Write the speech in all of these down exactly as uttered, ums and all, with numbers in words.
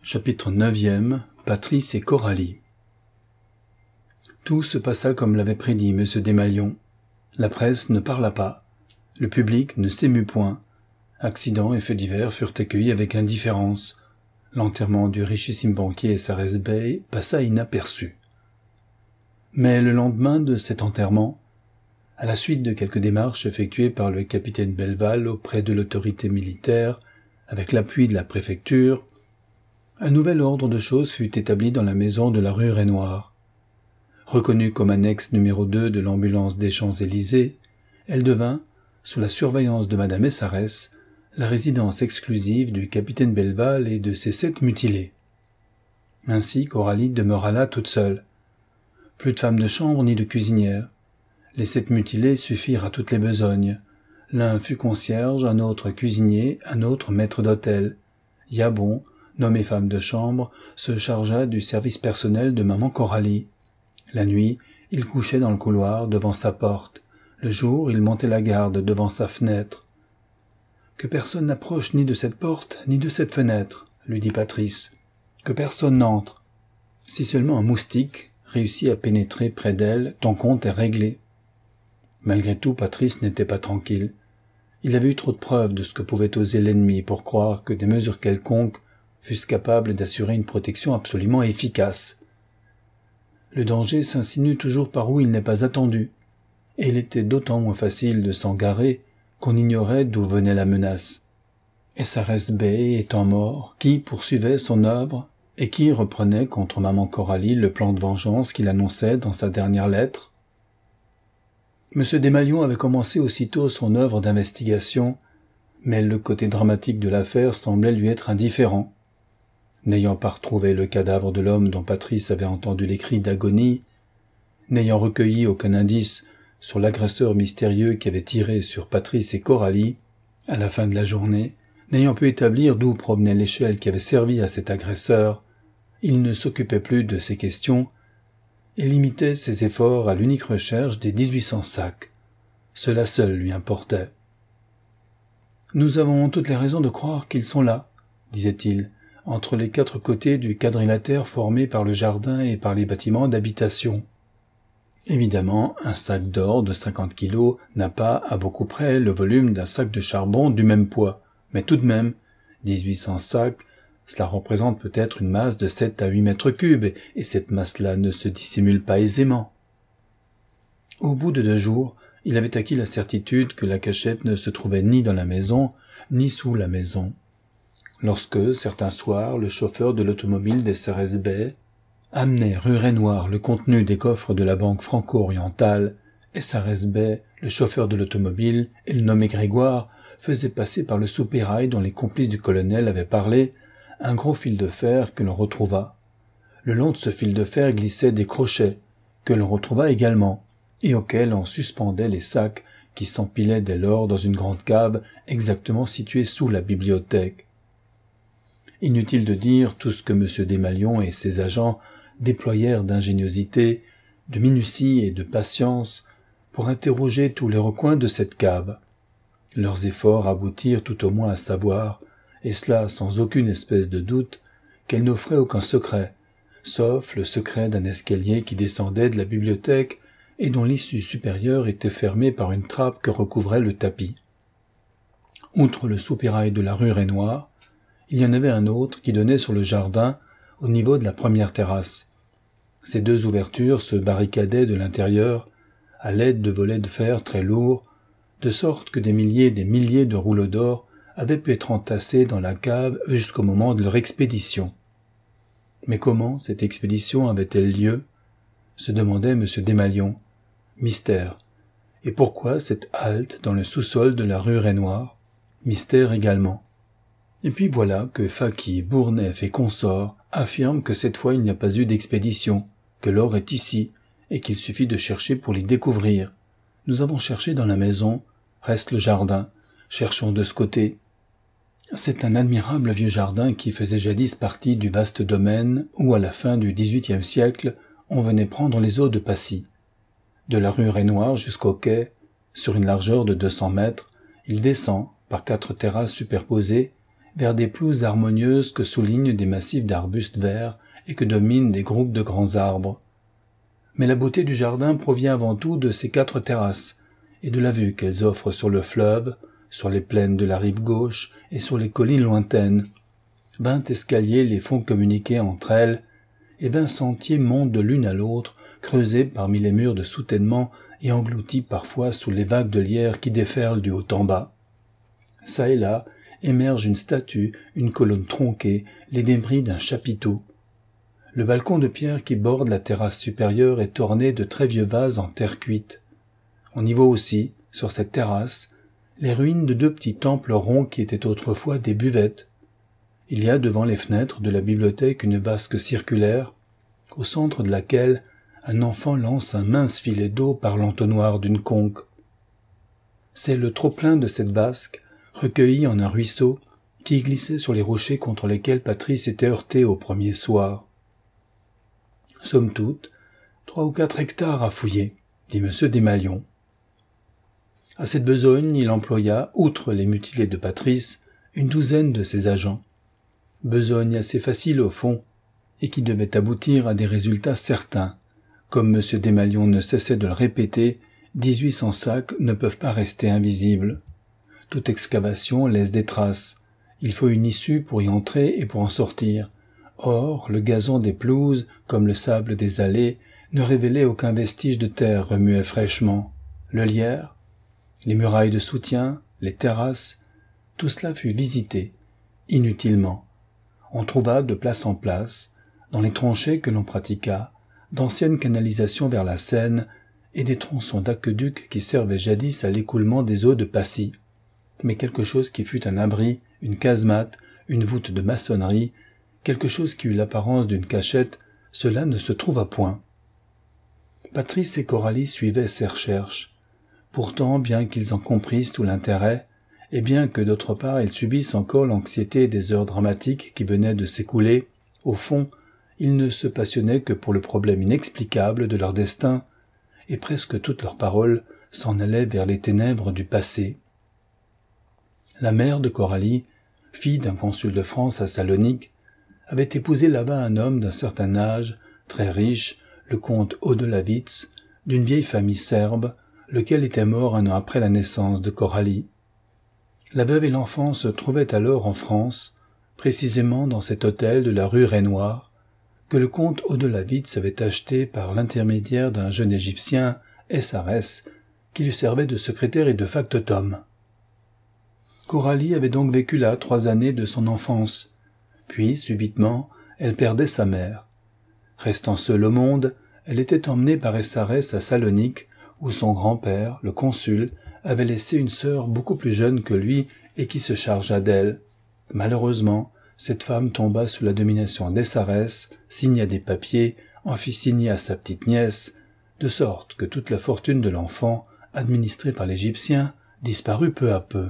Chapitre neuvième. Patrice et Coralie. Tout se passa comme l'avait prédit M. Desmalions. La presse ne parla pas. Le public ne s'émut point. Accidents et faits divers furent accueillis avec indifférence. L'enterrement du richissime banquier Sarès Bey passa inaperçu. Mais le lendemain de cet enterrement, à la suite de quelques démarches effectuées par le capitaine Belval auprès de l'autorité militaire, avec l'appui de la préfecture, un nouvel ordre de choses fut établi dans la maison de la rue Raynouard. Reconnue comme annexe numéro deux de l'ambulance des Champs-Élysées, elle devint, sous la surveillance de Madame Essarès, la résidence exclusive du capitaine Belval et de ses sept mutilés. Ainsi Coralie demeura là toute seule. Plus de femme de chambre ni de cuisinière. Les sept mutilés suffirent à toutes les besognes. L'un fut concierge, un autre cuisinier, un autre maître d'hôtel. Yabon, nommé femme de chambre, se chargea du service personnel de maman Coralie. La nuit, il couchait dans le couloir devant sa porte. Le jour, il montait la garde devant sa fenêtre. « Que personne n'approche ni de cette porte, ni de cette fenêtre, » lui dit Patrice. « Que personne n'entre. Si seulement un moustique réussit à pénétrer près d'elle, ton compte est réglé. » Malgré tout, Patrice n'était pas tranquille. Il avait eu trop de preuves de ce que pouvait oser l'ennemi pour croire que des mesures quelconques fussent capables d'assurer une protection absolument efficace. Le danger s'insinue toujours par où il n'est pas attendu, et il était d'autant moins facile de s'en garer qu'on ignorait d'où venait la menace. Et Sarès Bey étant mort, qui poursuivait son œuvre et qui reprenait contre maman Coralie le plan de vengeance qu'il annonçait dans sa dernière lettre? M. Desmalions avait commencé aussitôt son œuvre d'investigation, mais le côté dramatique de l'affaire semblait lui être indifférent. N'ayant pas retrouvé le cadavre de l'homme dont Patrice avait entendu les cris d'agonie, n'ayant recueilli aucun indice sur l'agresseur mystérieux qui avait tiré sur Patrice et Coralie, à la fin de la journée, n'ayant pu établir d'où provenait l'échelle qui avait servi à cet agresseur, il ne s'occupait plus de ces questions et limitait ses efforts à l'unique recherche des dix-huit cents sacs. Cela seul lui importait. « Nous avons toutes les raisons de croire qu'ils sont là, » disait-il, entre les quatre côtés du quadrilatère formé par le jardin et par les bâtiments d'habitation. Évidemment, un sac d'or de cinquante kilos n'a pas, à beaucoup près, le volume d'un sac de charbon du même poids, mais tout de même, dix-huit cents sacs, cela représente peut-être une masse de sept à huit mètres cubes, et cette masse-là ne se dissimule pas aisément. Au bout de deux jours, il avait acquis la certitude que la cachette ne se trouvait ni dans la maison, ni sous la maison. Lorsque, certains soirs, le chauffeur de l'automobile des Sarès Bey amenait rue Raynouard le contenu des coffres de la banque franco-orientale, et Sarès Bey, le chauffeur de l'automobile, et le nommé Grégoire, faisaient passer par le soupirail dont les complices du colonel avaient parlé, un gros fil de fer que l'on retrouva. Le long de ce fil de fer glissaient des crochets, que l'on retrouva également, et auxquels on suspendait les sacs qui s'empilaient dès lors dans une grande cave exactement située sous la bibliothèque. Inutile de dire tout ce que M. Desmalions et ses agents déployèrent d'ingéniosité, de minutie et de patience pour interroger tous les recoins de cette cave. Leurs efforts aboutirent tout au moins à savoir, et cela sans aucune espèce de doute, qu'elle n'offrait aucun secret, sauf le secret d'un escalier qui descendait de la bibliothèque et dont l'issue supérieure était fermée par une trappe que recouvrait le tapis. Outre le soupirail de la rue Raynouard, il y en avait un autre qui donnait sur le jardin au niveau de la première terrasse. Ces deux ouvertures se barricadaient de l'intérieur à l'aide de volets de fer très lourds, de sorte que des milliers et des milliers de rouleaux d'or avaient pu être entassés dans la cave jusqu'au moment de leur expédition. Mais comment cette expédition avait-elle lieu? Se demandait M. Desmalions. Mystère. Et pourquoi cette halte dans le sous-sol de la rue Raynouard? Mystère également. Et puis voilà que Faky, Bourneff et consorts affirment que cette fois il n'y a pas eu d'expédition, que l'or est ici, et qu'il suffit de chercher pour l'y découvrir. Nous avons cherché dans la maison, reste le jardin, cherchons de ce côté. C'est un admirable vieux jardin qui faisait jadis partie du vaste domaine où, à la fin du dix-huitième siècle, on venait prendre les eaux de Passy. De la rue Raynouard jusqu'au quai, sur une largeur de deux cents mètres, il descend, par quatre terrasses superposées, vers des pelouses harmonieuses que soulignent des massifs d'arbustes verts et que dominent des groupes de grands arbres. Mais la beauté du jardin provient avant tout de ces quatre terrasses et de la vue qu'elles offrent sur le fleuve, sur les plaines de la rive gauche et sur les collines lointaines. Vingt escaliers les font communiquer entre elles, et vingt sentiers montent de l'une à l'autre, creusés parmi les murs de soutènement et engloutis parfois sous les vagues de lierre qui déferlent du haut en bas. Ça et là émerge une statue, une colonne tronquée, les débris d'un chapiteau. Le balcon de pierre qui borde la terrasse supérieure est orné de très vieux vases en terre cuite. On y voit aussi, sur cette terrasse, les ruines de deux petits temples ronds qui étaient autrefois des buvettes. Il y a devant les fenêtres de la bibliothèque une vasque circulaire, au centre de laquelle un enfant lance un mince filet d'eau par l'entonnoir d'une conque. C'est le trop-plein de cette vasque, recueilli en un ruisseau, qui glissait sur les rochers contre lesquels Patrice était heurté au premier soir. Somme toute, trois ou quatre hectares à fouiller, dit M. Desmalions. À cette besogne, il employa, outre les mutilés de Patrice, une douzaine de ses agents. Besogne assez facile au fond, et qui devait aboutir à des résultats certains. Comme M. Desmalions ne cessait de le répéter, dix-huit cents sacs ne peuvent pas rester invisibles. Toute excavation laisse des traces. Il faut une issue pour y entrer et pour en sortir. Or, le gazon des pelouses, comme le sable des allées, ne révélait aucun vestige de terre remuée fraîchement. Le lierre, les murailles de soutien, les terrasses, tout cela fut visité, inutilement. On trouva de place en place, dans les tranchées que l'on pratiqua, d'anciennes canalisations vers la Seine et des tronçons d'aqueducs qui servaient jadis à l'écoulement des eaux de Passy. Mais quelque chose qui fût un abri, une casemate, une voûte de maçonnerie, quelque chose qui eut l'apparence d'une cachette, cela ne se trouva point. Patrice et Coralie suivaient ces recherches. Pourtant, bien qu'ils en comprissent tout l'intérêt, et bien que d'autre part ils subissent encore l'anxiété des heures dramatiques qui venaient de s'écouler, au fond, ils ne se passionnaient que pour le problème inexplicable de leur destin, et presque toutes leurs paroles s'en allaient vers les ténèbres du passé. La mère de Coralie, fille d'un consul de France à Salonique, avait épousé là-bas un homme d'un certain âge, très riche, le comte Odelavitz, d'une vieille famille serbe, lequel était mort un an après la naissance de Coralie. La veuve et l'enfant se trouvaient alors en France, précisément dans cet hôtel de la rue Rainoir, que le comte Odelavitz avait acheté par l'intermédiaire d'un jeune Égyptien, S R S, qui lui servait de secrétaire et de factotum. Coralie avait donc vécu là trois années de son enfance, puis, subitement, elle perdait sa mère. Restant seule au monde, elle était emmenée par S R S à Salonique, où son grand-père, le consul, avait laissé une sœur beaucoup plus jeune que lui et qui se chargea d'elle. Malheureusement, cette femme tomba sous la domination d'S R S, signa des papiers, en fit signer à sa petite nièce, de sorte que toute la fortune de l'enfant, administrée par l'Égyptien, disparut peu à peu.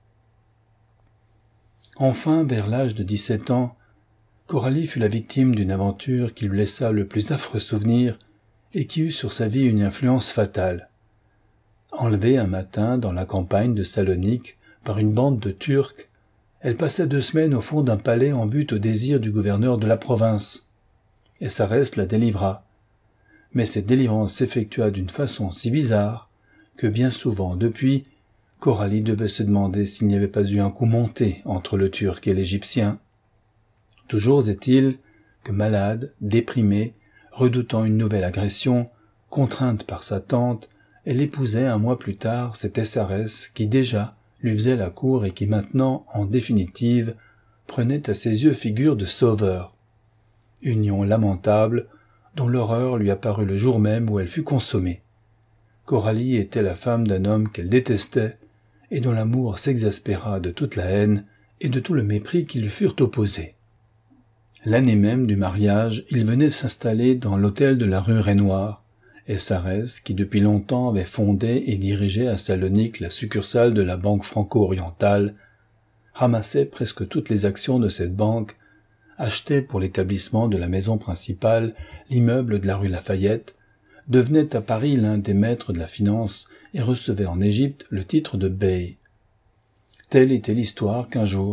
Enfin, vers l'âge de dix-sept ans, Coralie fut la victime d'une aventure qui lui laissa le plus affreux souvenir et qui eut sur sa vie une influence fatale. Enlevée un matin dans la campagne de Salonique par une bande de Turcs, elle passa deux semaines au fond d'un palais en but au désir du gouverneur de la province. S R S la délivra. Mais cette délivrance s'effectua d'une façon si bizarre que bien souvent, depuis, Coralie devait se demander s'il n'y avait pas eu un coup monté entre le Turc et l'Égyptien. Toujours est-il que malade, déprimée, redoutant une nouvelle agression, contrainte par sa tante, elle épousait un mois plus tard cet S R S qui déjà lui faisait la cour et qui maintenant, en définitive, prenait à ses yeux figure de sauveur. Union lamentable, dont l'horreur lui apparut le jour même où elle fut consommée. Coralie était la femme d'un homme qu'elle détestait, et dont l'amour s'exaspéra de toute la haine et de tout le mépris qui lui furent opposés. L'année même du mariage, il venait s'installer dans l'hôtel de la rue Rainoir. S R S, qui depuis longtemps avait fondé et dirigé à Salonique la succursale de la Banque franco-orientale, ramassait presque toutes les actions de cette banque, achetait pour l'établissement de la maison principale l'immeuble de la rue Lafayette, devenait à Paris l'un des maîtres de la finance et recevait en Égypte le titre de bey. Telle était l'histoire qu'un jour,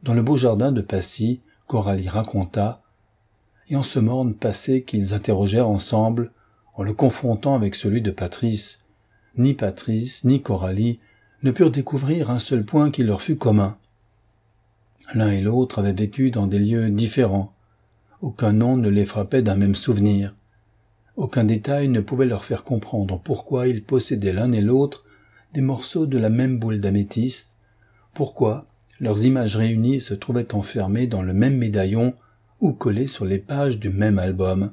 Dans le beau jardin de Passy, Coralie raconta, et en ce morne passé qu'ils interrogèrent ensemble, en le confrontant avec celui de Patrice, ni Patrice ni Coralie ne purent découvrir un seul point qui leur fût commun. L'un et l'autre avaient vécu dans des lieux différents. Aucun nom ne les frappait d'un même souvenir. Aucun détail ne pouvait leur faire comprendre pourquoi ils possédaient l'un et l'autre des morceaux de la même boule d'améthyste, pourquoi leurs images réunies se trouvaient enfermées dans le même médaillon ou collées sur les pages du même album.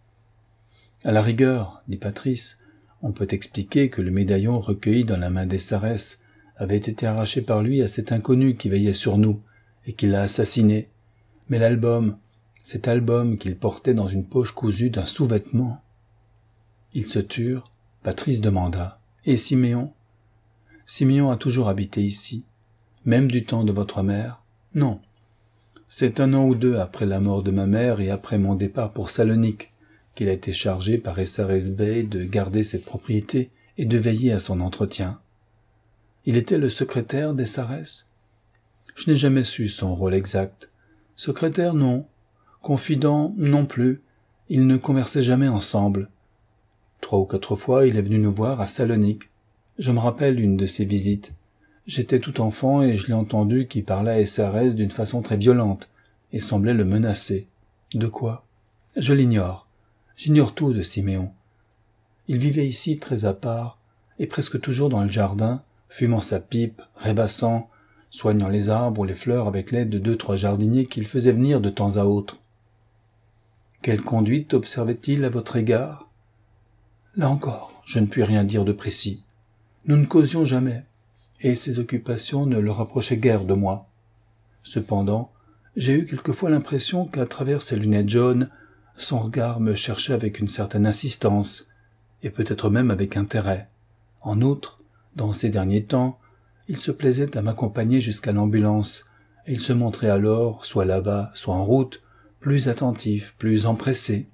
À la rigueur, dit Patrice, on peut expliquer que le médaillon recueilli dans la main des Sarès avait été arraché par lui à cet inconnu qui veillait sur nous et qui l'a assassiné. Mais l'album, cet album qu'il portait dans une poche cousue d'un sous-vêtement. Ils se turent. Patrice demanda. Et Siméon? Siméon a toujours habité ici. Même du temps de votre mère? Non. C'est un an ou deux après la mort de ma mère et après mon départ pour Salonique qu'il a été chargé par Essares Bey de garder cette propriété et de veiller à son entretien. Il était le secrétaire d'Essares? Je n'ai jamais su son rôle exact. Secrétaire, non. Confident, non plus. Ils ne conversaient jamais ensemble. Trois ou quatre fois, il est venu nous voir à Salonique. Je me rappelle une de ses visites. J'étais tout enfant et je l'ai entendu qui parlait à Essares d'une façon très violente et semblait le menacer. De quoi? Je l'ignore. J'ignore tout de Siméon. Il vivait ici très à part et presque toujours dans le jardin, fumant sa pipe, rêvassant, soignant les arbres ou les fleurs avec l'aide de deux trois jardiniers qu'il faisait venir de temps à autre. Quelle conduite observait-il à votre égard? Là encore, je ne puis rien dire de précis. Nous ne causions jamais, et ses occupations ne le rapprochaient guère de moi. Cependant, j'ai eu quelquefois l'impression qu'à travers ses lunettes jaunes, son regard me cherchait avec une certaine insistance, et peut-être même avec intérêt. En outre, dans ces derniers temps, il se plaisait à m'accompagner jusqu'à l'ambulance, et il se montrait alors, soit là-bas, soit en route, plus attentif, plus empressé.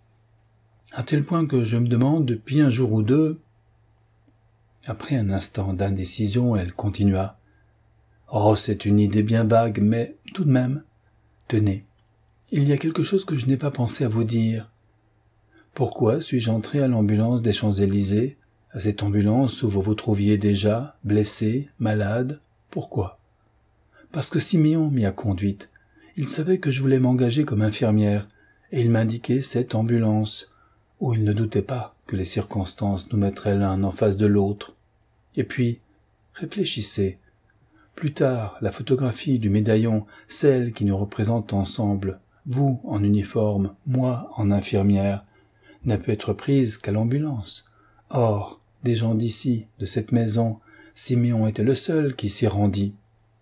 À tel point que je me demande depuis un jour ou deux... Après un instant d'indécision, elle continua. « Oh, c'est une idée bien vague, mais tout de même... Tenez, il y a quelque chose que je n'ai pas pensé à vous dire. Pourquoi suis-je entré à l'ambulance des Champs-Élysées, à cette ambulance où vous vous trouviez déjà, blessé, malade? Pourquoi? Parce que Siméon m'y a conduite. Il savait que je voulais m'engager comme infirmière, et il m'indiquait cette ambulance, où il ne doutait pas que les circonstances nous mettraient l'un en face de l'autre. Et puis, réfléchissez. Plus tard, la photographie du médaillon, celle qui nous représente ensemble, vous en uniforme, moi en infirmière, n'a pu être prise qu'à l'ambulance. Or, des gens d'ici, de cette maison, Siméon était le seul qui s'y rendit.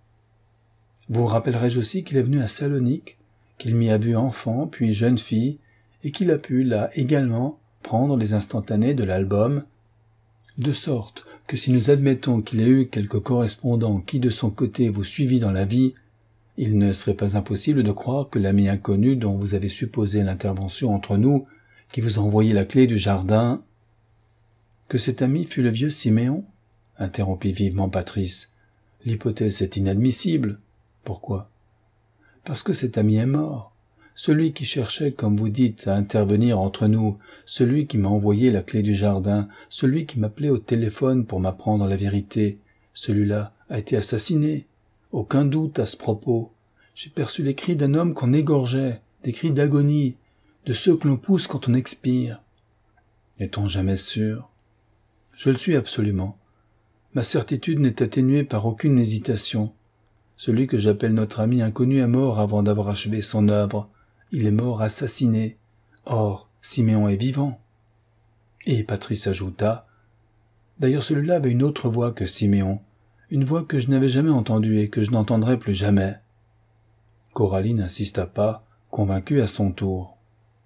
Vous rappellerai-je aussi qu'il est venu à Salonique, qu'il m'y a vu enfant, puis jeune fille, et qu'il a pu, là également, prendre les instantanés de l'album, de sorte que si nous admettons qu'il ait eu quelque correspondant qui de son côté vous suivit dans la vie, il ne serait pas impossible de croire que l'ami inconnu dont vous avez supposé l'intervention entre nous, qui vous a envoyé la clé du jardin... Que cet ami fut le vieux Siméon? Interrompit vivement Patrice. L'hypothèse est inadmissible. Pourquoi? Parce que cet ami est mort. Celui qui cherchait, comme vous dites, à intervenir entre nous, celui qui m'a envoyé la clé du jardin, celui qui m'appelait au téléphone pour m'apprendre la vérité, celui-là a été assassiné. Aucun doute à ce propos. J'ai perçu les cris d'un homme qu'on égorgeait, des cris d'agonie, de ceux que l'on pousse quand on expire. Est-on jamais sûr? Je le suis absolument. Ma certitude n'est atténuée par aucune hésitation. Celui que j'appelle notre ami inconnu est mort avant d'avoir achevé son œuvre. Il est mort assassiné. Or, Siméon est vivant. Et Patrice ajouta, « D'ailleurs celui-là avait une autre voix que Siméon, une voix que je n'avais jamais entendue et que je n'entendrai plus jamais. » Coralie n'insista pas, convaincue à son tour.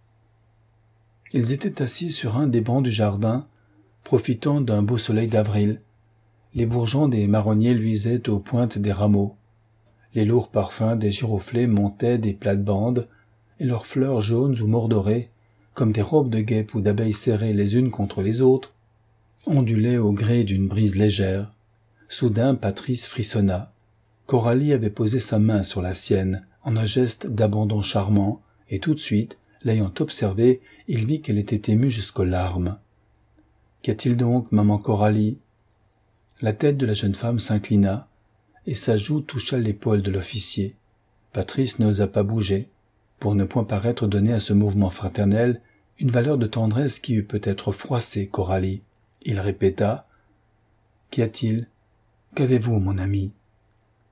Ils étaient assis sur un des bancs du jardin, profitant d'un beau soleil d'avril. Les bourgeons des marronniers luisaient aux pointes des rameaux. Les lourds parfums des giroflées montaient des plates-bandes, et leurs fleurs jaunes ou mordorées, comme des robes de guêpes ou d'abeilles serrées les unes contre les autres, ondulaient au gré d'une brise légère. Soudain Patrice frissonna. Coralie avait posé sa main sur la sienne, en un geste d'abandon charmant, et tout de suite, l'ayant observée, il vit qu'elle était émue jusqu'aux larmes. « Qu'y a-t-il donc, maman Coralie ?» La tête de la jeune femme s'inclina, et sa joue toucha l'épaule de l'officier. Patrice n'osa pas bouger, pour ne point paraître donner à ce mouvement fraternel une valeur de tendresse qui eût peut-être froissé Coralie. Il répéta « Qu'y a-t-il ? Qu'avez-vous, mon ami ?»« Oh !»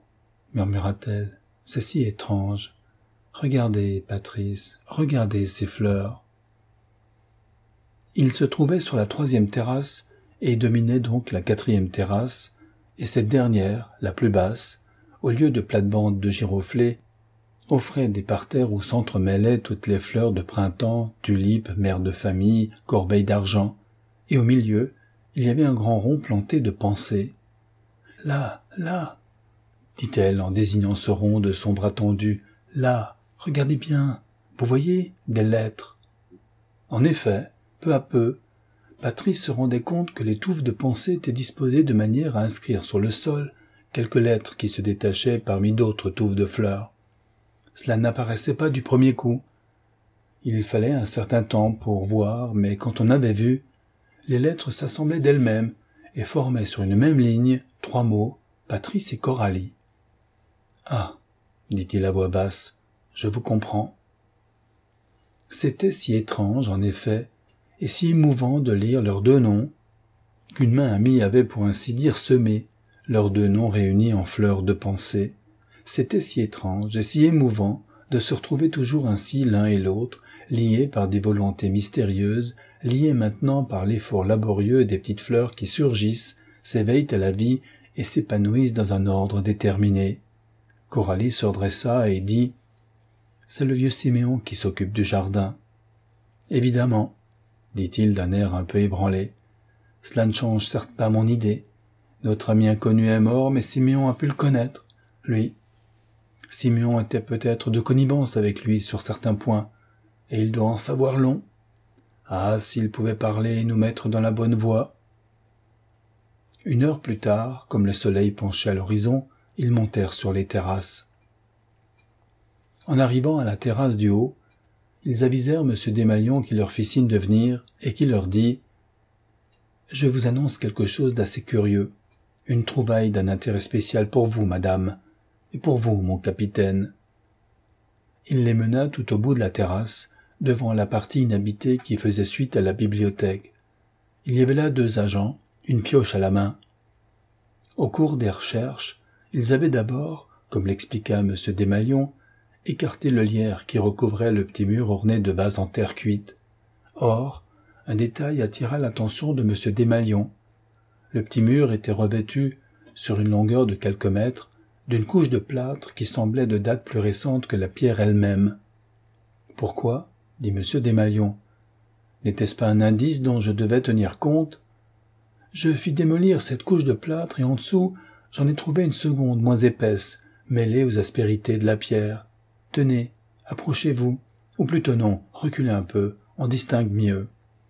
murmura-t-elle, « c'est si étrange. Regardez, Patrice, regardez ces fleurs. » Il se trouvait sur la troisième terrasse et dominait donc la quatrième terrasse, et cette dernière, la plus basse, au lieu de plates-bandes de giroflées, offrait des parterres où s'entremêlaient toutes les fleurs de printemps, tulipes, mères de famille, corbeilles d'argent, et au milieu, il y avait un grand rond planté de pensées. « Là, là !» dit-elle en désignant ce rond de son bras tendu. « Là, regardez bien, vous voyez, des lettres. » En effet, peu à peu, Patrice se rendait compte que les touffes de pensées étaient disposées de manière à inscrire sur le sol quelques lettres qui se détachaient parmi d'autres touffes de fleurs. Cela n'apparaissait pas du premier coup. Il fallait un certain temps pour voir, mais quand on avait vu, les lettres s'assemblaient d'elles-mêmes et formaient sur une même ligne trois mots, Patrice et Coralie. « Ah !» dit-il à voix basse, « je vous comprends. » C'était si étrange, en effet, et si émouvant de lire leurs deux noms, qu'une main amie avait pour ainsi dire semé leurs deux noms réunis en fleurs de pensée. C'était si étrange et si émouvant de se retrouver toujours ainsi l'un et l'autre, liés par des volontés mystérieuses, liés maintenant par l'effort laborieux des petites fleurs qui surgissent, s'éveillent à la vie et s'épanouissent dans un ordre déterminé. Coralie se redressa et dit « C'est le vieux Siméon qui s'occupe du jardin. »« Évidemment, » dit-il d'un air un peu ébranlé. « Cela ne change certes pas mon idée. Notre ami inconnu est mort, mais Siméon a pu le connaître, lui. Siméon était peut-être de connivence avec lui sur certains points, et il doit en savoir long. Ah, s'il pouvait parler et nous mettre dans la bonne voie. » Une heure plus tard, comme le soleil penchait à l'horizon, ils montèrent sur les terrasses. En arrivant à la terrasse du haut, ils avisèrent M. Desmalions qui leur fit signe de venir et qui leur dit « Je vous annonce quelque chose d'assez curieux, une trouvaille d'un intérêt spécial pour vous, madame, et pour vous, mon capitaine. » Il les mena tout au bout de la terrasse, devant la partie inhabitée qui faisait suite à la bibliothèque. Il y avait là deux agents, une pioche à la main. Au cours des recherches, ils avaient d'abord, comme l'expliqua M. Desmalions, écarté le lierre qui recouvrait le petit mur orné de vases en terre cuite. Or, un détail attira l'attention de M. Desmalions. Le petit mur était revêtu, sur une longueur de quelques mètres, d'une couche de plâtre qui semblait de date plus récente que la pierre elle-même. « Pourquoi ?» dit M. Desmalions. « N'était-ce pas un indice dont je devais tenir compte ? Je fis démolir cette couche de plâtre et en dessous, j'en ai trouvé une seconde moins épaisse, mêlée aux aspérités de la pierre. Tenez, approchez-vous, ou plutôt non, reculez un peu, on distingue mieux. »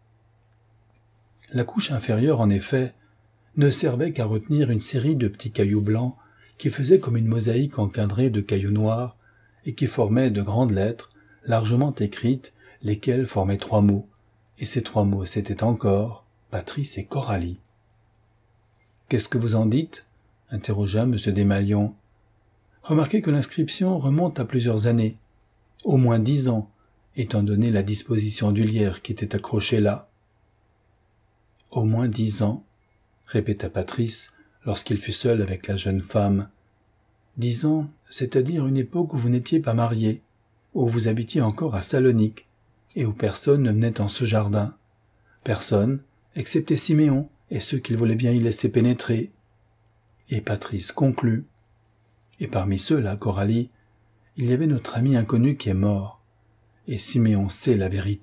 La couche inférieure, en effet, ne servait qu'à retenir une série de petits cailloux blancs qui faisaient comme une mosaïque encadrée de cailloux noirs et qui formaient de grandes lettres, largement écrites, lesquelles formaient trois mots, et ces trois mots c'était encore Patrice et Coralie. « Qu'est-ce que vous en dites ?» interrogea M. Desmalions. « Remarquez que l'inscription remonte à plusieurs années, au moins dix ans, étant donné la disposition du lierre qui était accroché là. »« Au moins dix ans, » répéta Patrice lorsqu'il fut seul avec la jeune femme. « Dix ans, c'est-à-dire une époque où vous n'étiez pas mariés, où vous habitiez encore à Salonique, et où personne ne venait en ce jardin. Personne, excepté Siméon et ceux qu'il voulait bien y laisser pénétrer. » Et Patrice conclut. « Et parmi ceux-là, Coralie, il y avait notre ami inconnu qui est mort, et Siméon sait la vérité. »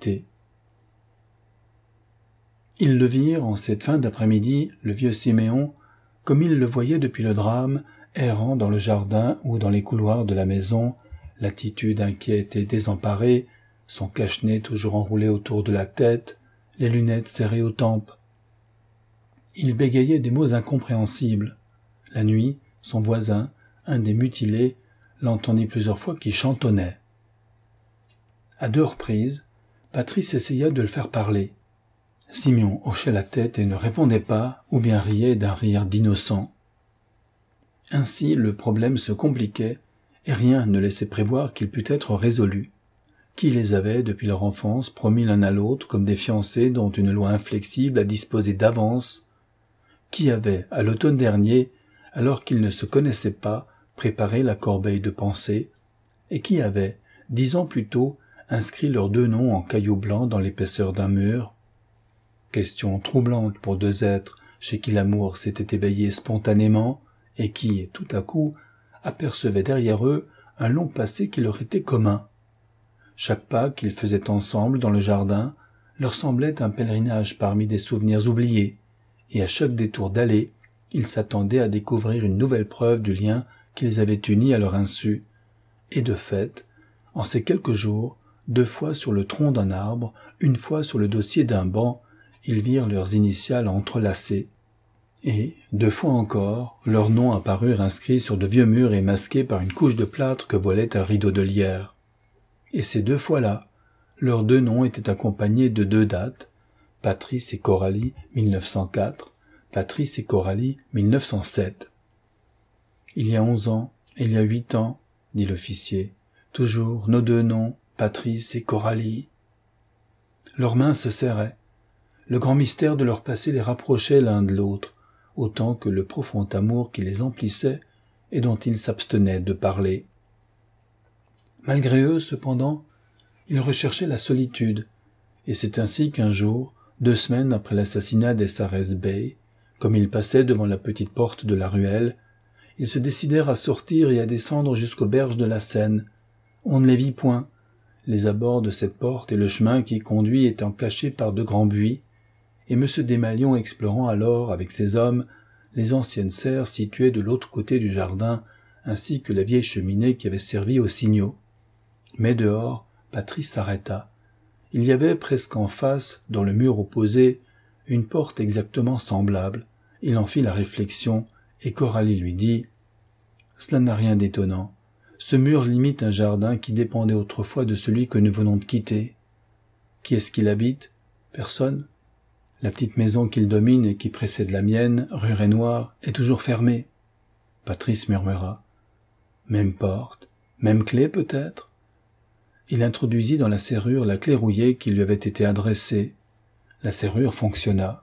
Ils le virent en cette fin d'après-midi, le vieux Siméon, comme ils le voyaient depuis le drame, errant dans le jardin ou dans les couloirs de la maison, l'attitude inquiète et désemparée, son cache-nez toujours enroulé autour de la tête, les lunettes serrées aux tempes. Il bégayait des mots incompréhensibles. La nuit, son voisin, un des mutilés, l'entendit plusieurs fois qui chantonnait. À deux reprises, Patrice essaya de le faire parler. Simeon hochait la tête et ne répondait pas, ou bien riait d'un rire d'innocent. Ainsi, le problème se compliquait, et rien ne laissait prévoir qu'il pût être résolu. Qui les avait, depuis leur enfance, promis l'un à l'autre comme des fiancés dont une loi inflexible a disposé d'avance? Qui avait, à l'automne dernier, alors qu'ils ne se connaissaient pas, préparé la corbeille de pensée? Et qui avait, dix ans plus tôt, inscrit leurs deux noms en cailloux blancs dans l'épaisseur d'un mur? Question troublante pour deux êtres chez qui l'amour s'était éveillé spontanément et qui, tout à coup, apercevaient derrière eux un long passé qui leur était commun. Chaque pas qu'ils faisaient ensemble dans le jardin leur semblait un pèlerinage parmi des souvenirs oubliés, et à chaque détour d'allée, ils s'attendaient à découvrir une nouvelle preuve du lien qui les avait unis à leur insu. Et de fait, en ces quelques jours, deux fois sur le tronc d'un arbre, une fois sur le dossier d'un banc, ils virent leurs initiales entrelacées. Et, deux fois encore, leurs noms apparurent inscrits sur de vieux murs et masqués par une couche de plâtre que voilait un rideau de lierre. Et ces deux fois-là, leurs deux noms étaient accompagnés de deux dates, Patrice et Coralie, mille neuf cent quatre, Patrice et Coralie, mille neuf cent sept. Il y a onze ans, il y a huit ans, dit l'officier, toujours nos deux noms, Patrice et Coralie. Leurs mains se serraient. Le grand mystère de leur passé les rapprochait l'un de l'autre, autant que le profond amour qui les emplissait et dont ils s'abstenaient de parler. Malgré eux, cependant, ils recherchaient la solitude, et c'est ainsi qu'un jour, deux semaines après l'assassinat d'Essares Bey, comme ils passaient devant la petite porte de la ruelle, ils se décidèrent à sortir et à descendre jusqu'aux berges de la Seine. On ne les vit point, les abords de cette porte et le chemin qui y conduit étant cachés par de grands buis, et M. Desmalions explorant alors, avec ses hommes, les anciennes serres situées de l'autre côté du jardin, ainsi que la vieille cheminée qui avait servi aux signaux. Mais dehors, Patrice s'arrêta. Il y avait presque en face, dans le mur opposé, une porte exactement semblable. Il en fit la réflexion, et Coralie lui dit « Cela n'a rien d'étonnant. Ce mur limite un jardin qui dépendait autrefois de celui que nous venons de quitter. Qui est-ce qui l'habite? Personne. La petite maison qu'il domine et qui précède la mienne, rue Rainoir, est toujours fermée. » Patrice murmura « Même porte, même clé peut-être ?» Il introduisit dans la serrure la clé rouillée qui lui avait été adressée. La serrure fonctionna.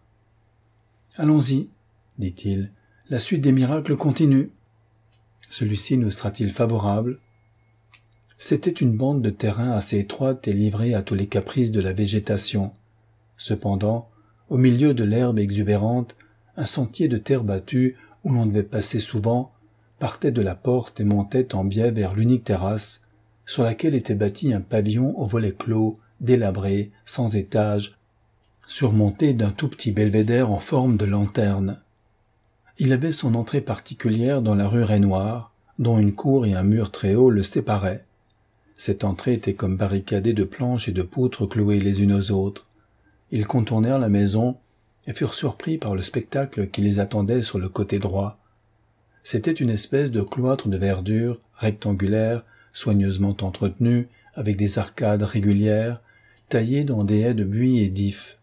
« Allons-y, dit-il, la suite des miracles continue. Celui-ci nous sera-t-il favorable ?» C'était une bande de terrain assez étroite et livrée à tous les caprices de la végétation. Cependant, au milieu de l'herbe exubérante, un sentier de terre battue, où l'on devait passer souvent, partait de la porte et montait en biais vers l'unique terrasse, sur laquelle était bâti un pavillon aux volets clos, délabré, sans étage, surmonté d'un tout petit belvédère en forme de lanterne. Il avait son entrée particulière dans la rue Rainoir, dont une cour et un mur très haut le séparaient. Cette entrée était comme barricadée de planches et de poutres clouées les unes aux autres. Ils contournèrent la maison et furent surpris par le spectacle qui les attendait sur le côté droit. C'était une espèce de cloître de verdure, rectangulaire, soigneusement entretenu, avec des arcades régulières, taillées dans des haies de buis et d'ifs.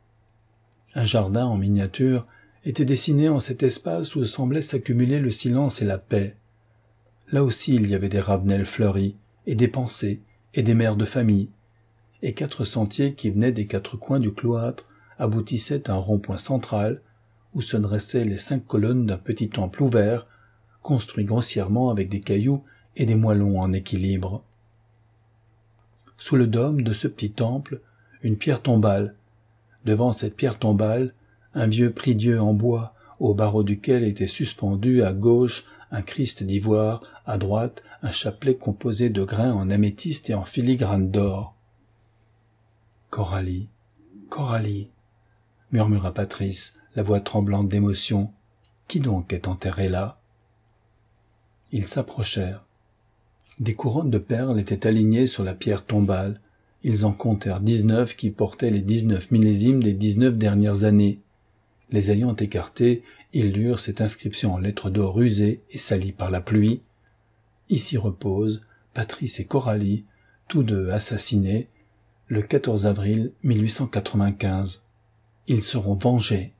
Un jardin en miniature était dessiné en cet espace où semblait s'accumuler le silence et la paix. Là aussi il y avait des ravenelles fleuries, et des pensées, et des mères de famille, et quatre sentiers qui venaient des quatre coins du cloître aboutissaient à un rond-point central, où se dressaient les cinq colonnes d'un petit temple ouvert, construit grossièrement avec des cailloux et des moellons en équilibre. Sous le dôme de ce petit temple, une pierre tombale. Devant cette pierre tombale, un vieux prie-dieu en bois, au barreau duquel était suspendu à gauche un Christ d'ivoire, à droite un chapelet composé de grains en améthyste et en filigrane d'or. « Coralie, Coralie !» murmura Patrice, la voix tremblante d'émotion. « Qui donc est enterré là ?» Ils s'approchèrent. Des couronnes de perles étaient alignées sur la pierre tombale. Ils en comptèrent dix-neuf qui portaient les dix-neuf millésimes des dix-neuf dernières années. Les ayant écartés, ils lurent cette inscription en lettres d'or usées et salies par la pluie. Ici reposent Patrice et Coralie, tous deux assassinés, le quatorze avril mille huit cent quatre-vingt-quinze. Ils seront vengés.